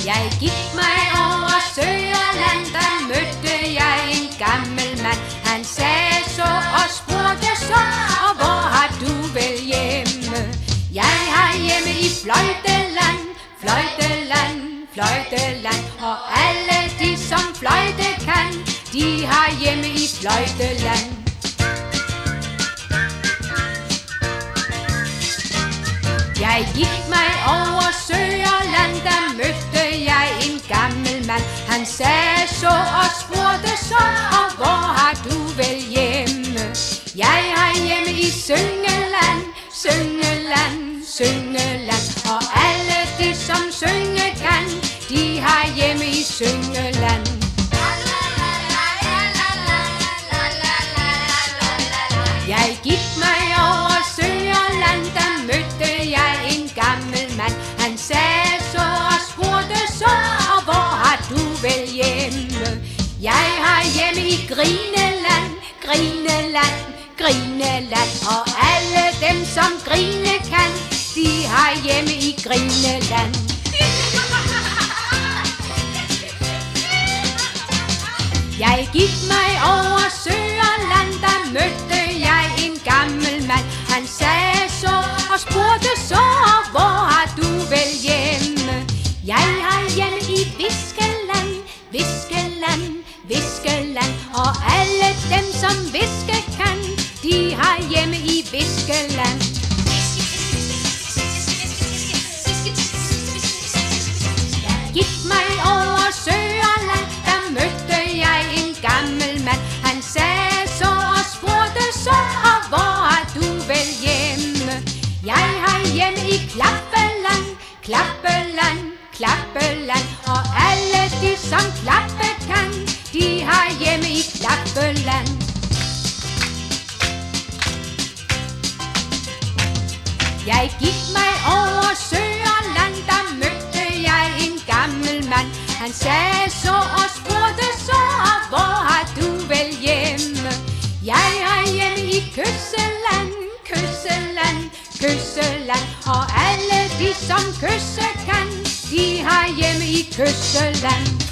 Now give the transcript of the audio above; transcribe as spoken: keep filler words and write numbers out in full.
Jeg gik mig over Søerland, der mødte jeg en gammel mand. Han sagde så og spurgte så, og hvor har du vel hjemme? Jeg har hjemme i Fløjteland, Fløjteland, Fløjteland. Og alle de som fløjte kan, de har hjemme i Fløjteland. Jeg gik mig over Søerland, der mødte jeg en gammel mand. Han sagde så og spurgte så, og hvor har du vel hjemme? Jeg har hjemme i Syngeland, Syngeland, Syngeland. Og alle de som synge kan, de har hjemme i Syngeland. Jeg gik mig over Søerland, der mødte jeg en gammel mand. Han sagde så og spurgte så, og hvor har du vel hjemme? Jeg har hjemme i Grineland, Grineland, Grineland. Og alle dem som grine kan, de har hjemme i Grineland. Jeg gik mig over Søerland, der mødte jeg en gammel mand. Han sagde så og spurgte så, og hvor har du vel hjemme? Jeg har hjemme i Viskeland, Viskeland, Viskeland. Og alle dem som viske kan, de har hjemme i Viskeland. Jeg gik mig over Søerland, der mødte jeg en gammel mand. Han sagde så og spurgte så, og hvor har du vel hjemme? Jeg har hjemme i Klappeland, Klappeland, Klappeland. Og alle de som klappe kan, de har hjemme i Klappeland. Jeg gik mig over Søerland, der mødte jeg en gammel mand. Han sagde så og spurgte så, og hvor har du vel hjemme? Jeg har hjemme i Kysseland, Kysseland, Kysseland. Og alle de som kysse kan, de har hjemme i Kysseland.